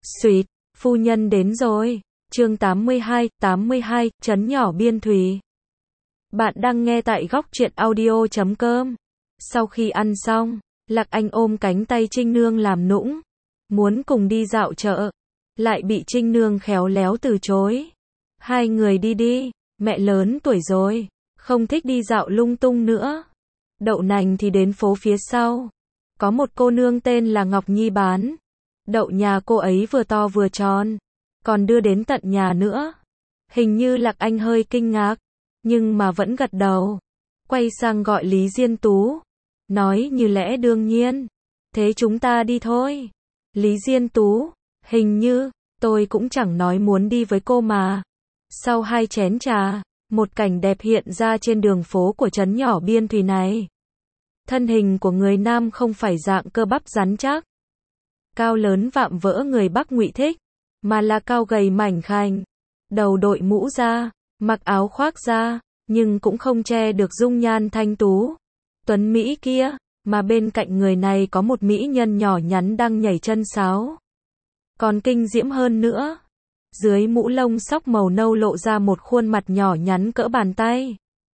Xuyệt, phu nhân đến rồi. Chương 82, trấn nhỏ Biên Thùy. Bạn đang nghe tại góc truyện audio.com. Sau khi ăn xong, Lạc Anh ôm cánh tay Trinh Nương làm nũng, muốn cùng đi dạo chợ, lại bị Trinh Nương khéo léo từ chối. Hai người đi đi, mẹ lớn tuổi rồi, không thích đi dạo lung tung nữa. Đậu nành thì đến phố phía sau, có một cô nương tên là Ngọc Nhi bán. Đậu nhà cô ấy vừa to vừa tròn, còn đưa đến tận nhà nữa. Hình như Lạc Anh hơi kinh ngạc, nhưng mà vẫn gật đầu. Quay sang gọi Lý Diên Tú, nói như lẽ đương nhiên, thế chúng ta đi thôi. Lý Diên Tú, hình như, tôi cũng chẳng nói muốn đi với cô mà. Sau 2 chén trà, một cảnh đẹp hiện ra trên đường phố của trấn nhỏ Biên Thùy này. Thân hình của người nam không phải dạng cơ bắp rắn chắc, cao lớn vạm vỡ người Bắc Ngụy thích, mà là cao gầy mảnh khảnh, đầu đội mũ ra, mặc áo khoác ra, nhưng cũng không che được dung nhan thanh tú, tuấn mỹ kia, mà bên cạnh người này có một mỹ nhân nhỏ nhắn đang nhảy chân sáo. Còn kinh diễm hơn nữa, dưới mũ lông sóc màu nâu lộ ra một khuôn mặt nhỏ nhắn cỡ bàn tay.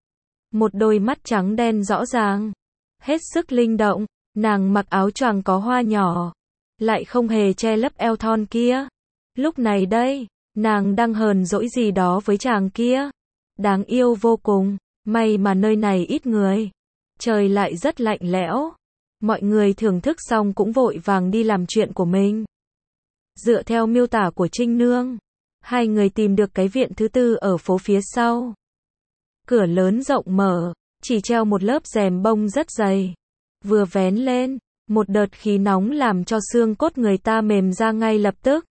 Một đôi mắt trắng đen rõ ràng, hết sức linh động, nàng mặc áo choàng có hoa nhỏ, lại không hề che lấp eo thon kia. Lúc này đây, nàng đang hờn dỗi gì đó với chàng kia. Đáng yêu vô cùng, may mà nơi này ít người. Trời lại rất lạnh lẽo. Mọi người thưởng thức xong cũng vội vàng đi làm chuyện của mình. Dựa theo miêu tả của Trinh Nương, hai người tìm được cái viện thứ tư ở phố phía sau. Cửa lớn rộng mở, chỉ treo một lớp rèm bông rất dày. Vừa vén lên, một đợt khí nóng làm cho xương cốt người ta mềm ra ngay lập tức.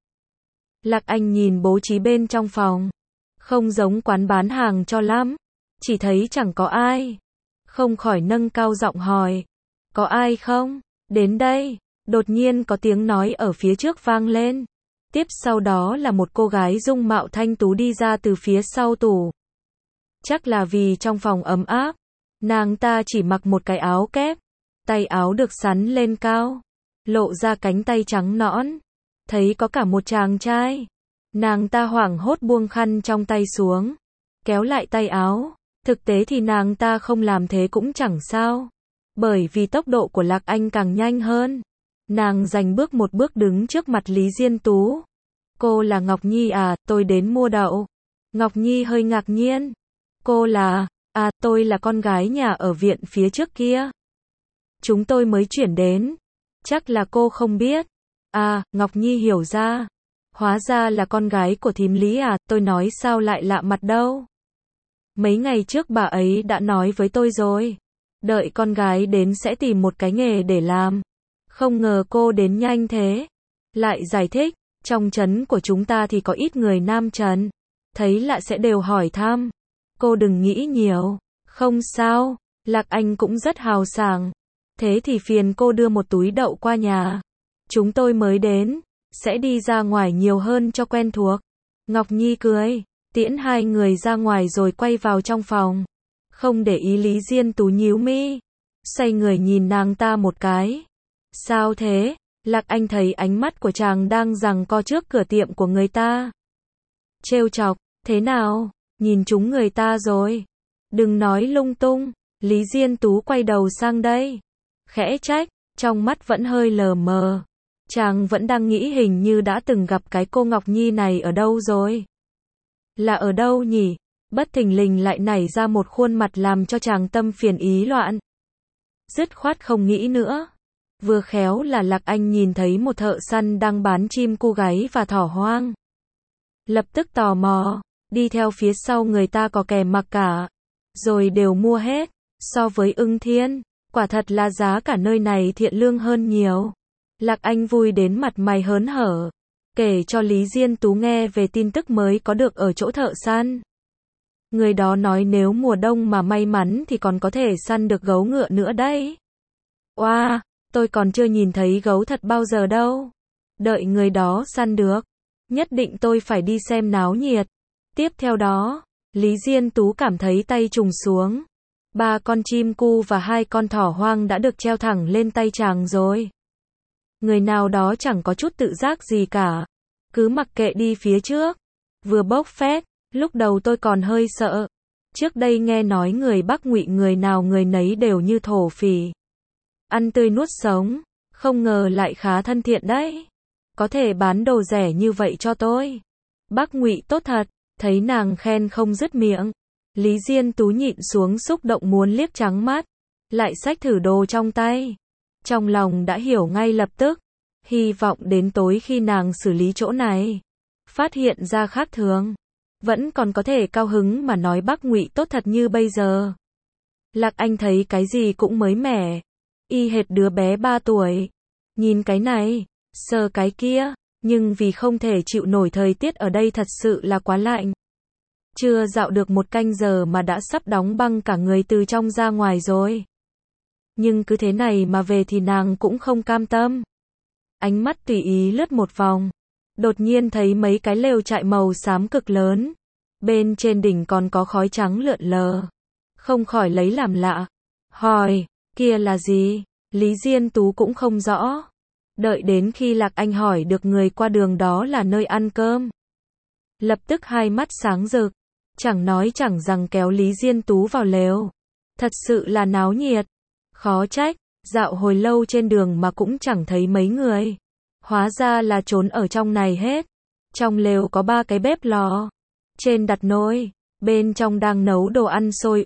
Lạc Anh nhìn bố trí bên trong phòng, không giống quán bán hàng cho lắm, chỉ thấy chẳng có ai. Không khỏi nâng cao giọng hỏi, có ai không? Đến đây, đột nhiên có tiếng nói ở phía trước vang lên. Tiếp sau đó là một cô gái dung mạo thanh tú đi ra từ phía sau tủ. Chắc là vì trong phòng ấm áp, nàng ta chỉ mặc một cái áo kép, tay áo được xắn lên cao, lộ ra cánh tay trắng nõn. Thấy có cả một chàng trai, nàng ta hoảng hốt buông khăn trong tay xuống, kéo lại tay áo. Thực tế thì nàng ta không làm thế cũng chẳng sao, bởi vì tốc độ của Lạc Anh càng nhanh hơn. Nàng giành bước một bước đứng trước mặt Lý Diên Tú. Cô là Ngọc Nhi à, tôi đến mua đậu. Ngọc Nhi hơi ngạc nhiên. Cô là, tôi là con gái nhà ở viện phía trước kia. Chúng tôi mới chuyển đến. Chắc là cô không biết. Ngọc Nhi hiểu ra. Hóa ra là con gái của thím Lý à, tôi nói sao lại lạ mặt đâu. Mấy ngày trước bà ấy đã nói với tôi rồi. Đợi con gái đến sẽ tìm một cái nghề để làm. Không ngờ cô đến nhanh thế. Lại giải thích, trong trấn của chúng ta thì có ít người nam trấn. Thấy lạ sẽ đều hỏi thăm. Cô đừng nghĩ nhiều. Không sao, Lạc Anh cũng rất hào sảng. Thế thì phiền cô đưa một túi đậu qua nhà. Chúng tôi mới đến, sẽ đi ra ngoài nhiều hơn cho quen thuộc. Ngọc Nhi cười, tiễn hai người ra ngoài rồi quay vào trong phòng. Không để ý Lý Diên Tú nhíu mi, xoay người nhìn nàng ta một cái. Sao thế? Lạc Anh thấy ánh mắt của chàng đang giằng co trước cửa tiệm của người ta. Trêu chọc, thế nào? Nhìn chúng người ta rồi. Đừng nói lung tung. Lý Diên Tú quay đầu sang đây, khẽ trách, trong mắt vẫn hơi lờ mờ. Chàng vẫn đang nghĩ hình như đã từng gặp cái cô Ngọc Nhi này ở đâu rồi. Là ở đâu nhỉ? Bất thình lình lại nảy ra một khuôn mặt làm cho chàng tâm phiền ý loạn. Dứt khoát không nghĩ nữa. Vừa khéo là Lạc Anh nhìn thấy một thợ săn đang bán chim cu gáy và thỏ hoang. Lập tức tò mò, đi theo phía sau người ta có kẻ mặc cả. Rồi đều mua hết. So với Ưng Thiên, quả thật là giá cả nơi này thiện lương hơn nhiều. Lạc Anh vui đến mặt mày hớn hở, kể cho Lý Diên Tú nghe về tin tức mới có được ở chỗ thợ săn. Người đó nói nếu mùa đông mà may mắn thì còn có thể săn được gấu ngựa nữa đấy. Wow, tôi còn chưa nhìn thấy gấu thật bao giờ đâu. Đợi người đó săn được, nhất định tôi phải đi xem náo nhiệt. Tiếp theo đó, Lý Diên Tú cảm thấy tay trùng xuống. 3 con chim cu và 2 con thỏ hoang đã được treo thẳng lên tay chàng rồi. Người nào đó chẳng có chút tự giác gì cả, cứ mặc kệ đi phía trước. Vừa bốc phét, lúc đầu tôi còn hơi sợ. Trước đây nghe nói người Bắc Ngụy người nào người nấy đều như thổ phỉ. Ăn tươi nuốt sống, không ngờ lại khá thân thiện đấy. Có thể bán đồ rẻ như vậy cho tôi. Bắc Ngụy tốt thật, thấy nàng khen không dứt miệng. Lý Diên Tú nhịn xuống xúc động muốn liếc trắng mắt, lại xách thử đồ trong tay. Trong lòng đã hiểu ngay lập tức, hy vọng đến tối khi nàng xử lý chỗ này, phát hiện ra khác thường, vẫn còn có thể cao hứng mà nói Bắc Ngụy tốt thật như bây giờ. Lạc Anh thấy cái gì cũng mới mẻ, y hệt đứa bé 3 tuổi. Nhìn cái này, sờ cái kia, nhưng vì không thể chịu nổi thời tiết ở đây thật sự là quá lạnh. Chưa dạo được 1 canh giờ mà đã sắp đóng băng cả người từ trong ra ngoài rồi. Nhưng cứ thế này mà về thì nàng cũng không cam tâm. Ánh mắt tùy ý lướt một vòng, đột nhiên thấy mấy cái lều trại màu xám cực lớn. Bên trên đỉnh còn có khói trắng lượn lờ. Không khỏi lấy làm lạ. Hỏi, kia là gì? Lý Diên Tú cũng không rõ. Đợi đến khi Lạc Anh hỏi được người qua đường đó là nơi ăn cơm, lập tức hai mắt sáng rực, chẳng nói chẳng rằng kéo Lý Diên Tú vào lều. Thật sự là náo nhiệt. Khó trách, dạo hồi lâu trên đường mà cũng chẳng thấy mấy người. Hóa ra là trốn ở trong này hết. Trong lều có 3 cái bếp lò. Trên đặt nồi, bên trong đang nấu đồ ăn sôi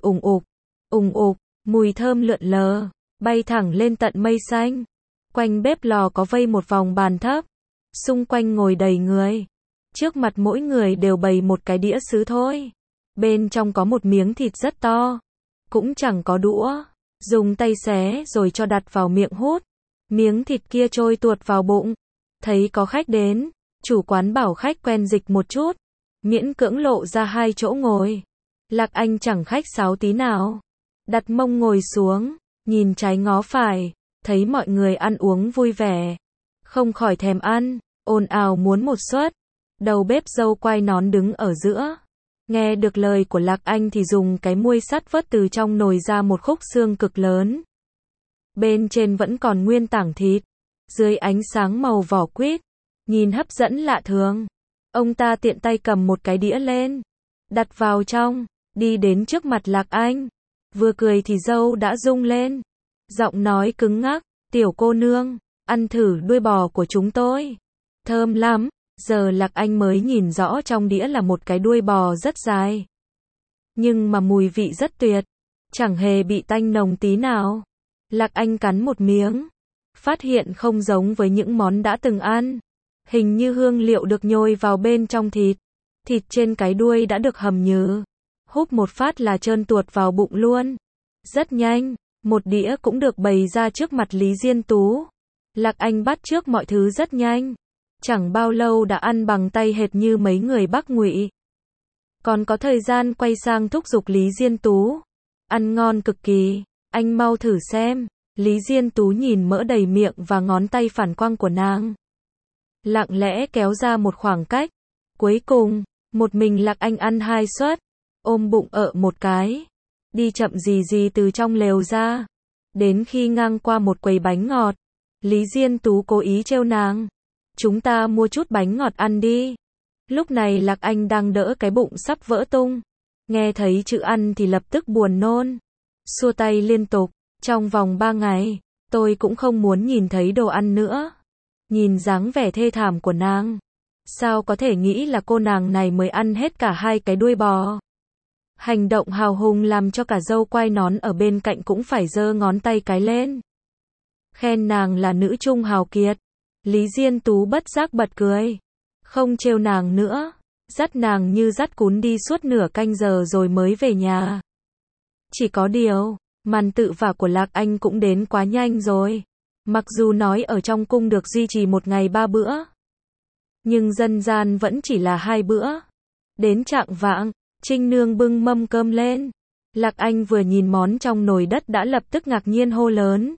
ùng ục, mùi thơm lượn lờ, bay thẳng lên tận mây xanh. Quanh bếp lò có vây một vòng bàn thấp, xung quanh ngồi đầy người. Trước mặt mỗi người đều bày một cái đĩa sứ thôi. Bên trong có một miếng thịt rất to, cũng chẳng có đũa, dùng tay xé rồi cho đặt vào miệng hút. Miếng thịt kia trôi tuột vào bụng. Thấy có khách đến, chủ quán bảo khách quen dịch một chút, miễn cưỡng lộ ra 2 chỗ ngồi. Lạc Anh chẳng khách sáo tí nào, đặt mông ngồi xuống, nhìn trái ngó phải, thấy mọi người ăn uống vui vẻ, không khỏi thèm ăn, ồn ào muốn một suất. Đầu bếp dâu quai nón đứng ở giữa, nghe được lời của Lạc Anh thì dùng cái muôi sắt vớt từ trong nồi ra một khúc xương cực lớn. Bên trên vẫn còn nguyên tảng thịt, dưới ánh sáng màu vỏ quýt, nhìn hấp dẫn lạ thường. Ông ta tiện tay cầm một cái đĩa lên, đặt vào trong, đi đến trước mặt Lạc Anh. Vừa cười thì dâu đã rung lên, giọng nói cứng ngắc, tiểu cô nương, ăn thử đuôi bò của chúng tôi. Thơm lắm. Giờ Lạc Anh mới nhìn rõ trong đĩa là một cái đuôi bò rất dài. Nhưng mà mùi vị rất tuyệt, chẳng hề bị tanh nồng tí nào. Lạc Anh cắn một miếng, phát hiện không giống với những món đã từng ăn. Hình như hương liệu được nhồi vào bên trong thịt. Thịt trên cái đuôi đã được hầm nhừ. Húp một phát là trơn tuột vào bụng luôn. Rất nhanh, một đĩa cũng được bày ra trước mặt Lý Diên Tú. Lạc Anh bắt chước mọi thứ rất nhanh. Chẳng bao lâu đã ăn bằng tay hệt như mấy người Bắc Ngụy. Còn có thời gian quay sang thúc giục Lý Diên Tú. Ăn ngon cực kỳ, anh mau thử xem. Lý Diên Tú nhìn mỡ đầy miệng và ngón tay phản quang của nàng, lặng lẽ kéo ra một khoảng cách. Cuối cùng, một mình Lạc Anh ăn 2 suất, ôm bụng một cái, đi chậm gì từ trong lều ra. Đến khi ngang qua một quầy bánh ngọt, Lý Diên Tú cố ý trêu nàng. Chúng ta mua chút bánh ngọt ăn đi. Lúc này Lạc Anh đang đỡ cái bụng sắp vỡ tung. Nghe thấy chữ ăn thì lập tức buồn nôn. Xua tay liên tục. Trong vòng 3 ngày, tôi cũng không muốn nhìn thấy đồ ăn nữa. Nhìn dáng vẻ thê thảm của nàng, sao có thể nghĩ là cô nàng này mới ăn hết cả 2 cái đuôi bò. Hành động hào hùng làm cho cả dâu quai nón ở bên cạnh cũng phải giơ ngón tay cái lên, khen nàng là nữ trung hào kiệt. Lý Diên Tú bất giác bật cười, không trêu nàng nữa, dắt nàng như dắt cún đi suốt nửa canh giờ rồi mới về nhà. Chỉ có điều, màn tự vả của Lạc Anh cũng đến quá nhanh rồi. Mặc dù nói ở trong cung được duy trì 1 ngày 3 bữa, nhưng dân gian vẫn chỉ là 2 bữa. Đến chạng vạng, Trinh Nương bưng mâm cơm lên. Lạc Anh vừa nhìn món trong nồi đất đã lập tức ngạc nhiên hô lớn.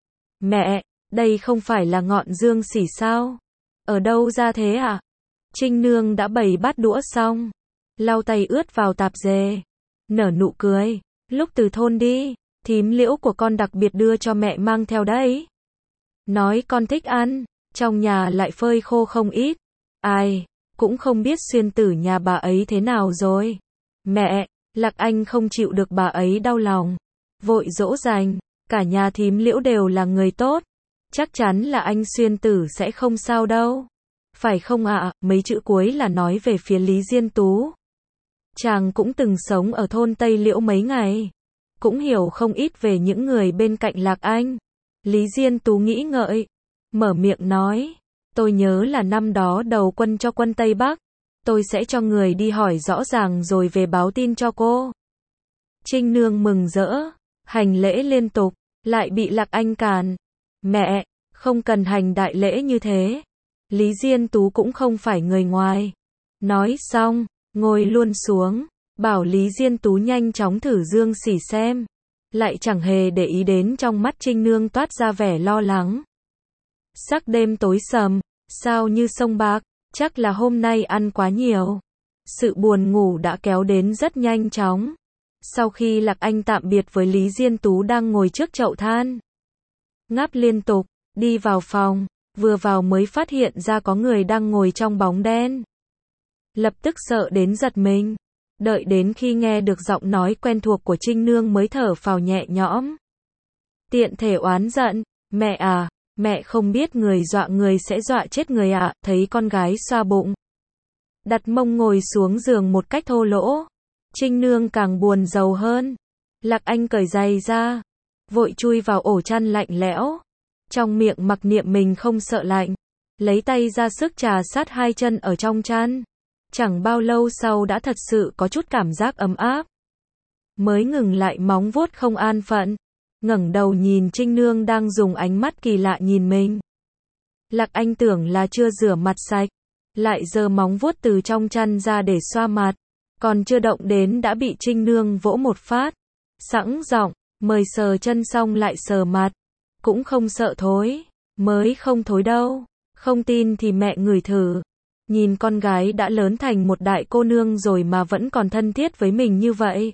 Mẹ, đây không phải là ngọn dương sỉ sao? Ở đâu ra thế ạ? Trinh Nương đã bày bát đũa xong, lau tay ướt vào tạp dề, nở nụ cười. Lúc từ thôn đi, thím Liễu của con đặc biệt đưa cho mẹ mang theo đấy. Nói con thích ăn, trong nhà lại phơi khô không ít. Ai, cũng không biết xuyên tử nhà bà ấy thế nào rồi. Mẹ, Lạc Anh không chịu được bà ấy đau lòng. Vội dỗ dành, cả nhà thím Liễu đều là người tốt. Chắc chắn là anh xuyên tử sẽ không sao đâu. Phải không ạ? Mấy chữ cuối là nói về phía Lý Diên Tú. Chàng cũng từng sống ở thôn Tây Liễu mấy ngày. Cũng hiểu không ít về những người bên cạnh Lạc Anh. Lý Diên Tú nghĩ ngợi. Mở miệng nói. Tôi nhớ là năm đó đầu quân cho quân Tây Bắc. Tôi sẽ cho người đi hỏi rõ ràng rồi về báo tin cho cô. Trinh Nương mừng rỡ. Hành lễ liên tục. Lại bị Lạc Anh cản. Mẹ, không cần hành đại lễ như thế. Lý Diên Tú cũng không phải người ngoài. Nói xong, ngồi luôn xuống. Bảo Lý Diên Tú nhanh chóng thử dương xỉ xem. Lại chẳng hề để ý đến trong mắt Trinh Nương toát ra vẻ lo lắng. Sắc đêm tối sầm, sao như sông bạc, chắc là hôm nay ăn quá nhiều. Sự buồn ngủ đã kéo đến rất nhanh chóng. Sau khi Lạc Anh tạm biệt với Lý Diên Tú đang ngồi trước chậu than, ngáp liên tục, đi vào phòng, vừa vào mới phát hiện ra có người đang ngồi trong bóng đen. Lập tức sợ đến giật mình. Đợi đến khi nghe được giọng nói quen thuộc của Trinh Nương mới thở phào nhẹ nhõm. Tiện thể oán giận, mẹ à, mẹ không biết người dọa người sẽ dọa chết người ạ. Thấy con gái xoa bụng, đặt mông ngồi xuống giường một cách thô lỗ. Trinh Nương càng buồn rầu hơn. Lạc Anh cởi giày ra, vội chui vào ổ chăn lạnh lẽo. Trong miệng mặc niệm mình không sợ lạnh. Lấy tay ra sức trà sát hai chân ở trong chăn. Chẳng bao lâu sau đã thật sự có chút cảm giác ấm áp. Mới ngừng lại móng vuốt không an phận. Ngẩng đầu nhìn Trinh Nương đang dùng ánh mắt kỳ lạ nhìn mình. Lạc Anh tưởng là chưa rửa mặt sạch. Lại giơ móng vuốt từ trong chăn ra để xoa mặt. Còn chưa động đến đã bị Trinh Nương vỗ một phát. Sẵn giọng, mời sờ chân xong lại sờ mặt. Cũng không sợ thối. Mới không thối đâu. Không tin thì mẹ ngửi thử. Nhìn con gái đã lớn thành một đại cô nương rồi mà vẫn còn thân thiết với mình như vậy.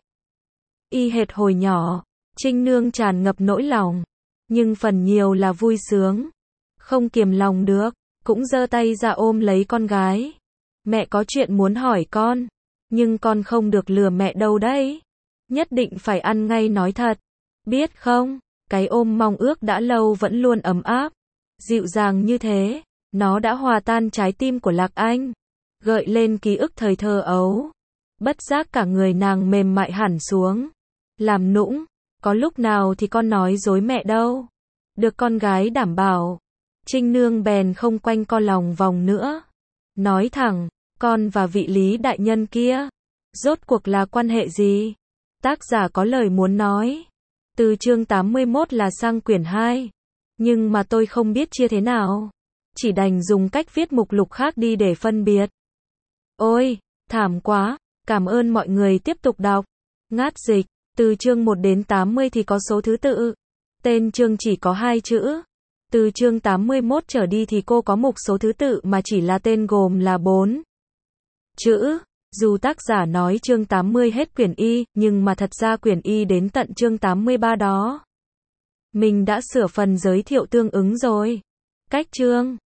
Y hệt hồi nhỏ, Trinh Nương tràn ngập nỗi lòng. Nhưng phần nhiều là vui sướng. Không kiềm lòng được, cũng giơ tay ra ôm lấy con gái. Mẹ có chuyện muốn hỏi con. Nhưng con không được lừa mẹ đâu đấy. Nhất định phải ăn ngay nói thật. Biết không, cái ôm mong ước đã lâu vẫn luôn ấm áp. Dịu dàng như thế. Nó đã hòa tan trái tim của Lạc Anh. Gợi lên ký ức thời thơ ấu. Bất giác cả người nàng mềm mại hẳn xuống. Làm nũng. Có lúc nào thì con nói dối mẹ đâu. Được con gái đảm bảo. Trinh Nương bèn không quanh co lòng vòng nữa. Nói thẳng. Con và vị Lý đại nhân kia. Rốt cuộc là quan hệ gì? Tác giả có lời muốn nói. Từ chương 81 là sang quyển 2. Nhưng mà tôi không biết chia thế nào. Chỉ đành dùng cách viết mục lục khác đi để phân biệt. Ôi, thảm quá, cảm ơn mọi người tiếp tục đọc. Ngát dịch, từ chương 1 đến 80 thì có số thứ tự. Tên chương chỉ có 2 chữ. Từ chương 81 trở đi thì cô có mục số thứ tự mà chỉ là tên gồm là 4 chữ. Dù tác giả nói chương 80 hết quyển Y, nhưng mà thật ra quyển Y đến tận chương 83 đó. Mình đã sửa phần giới thiệu tương ứng rồi. Cách chương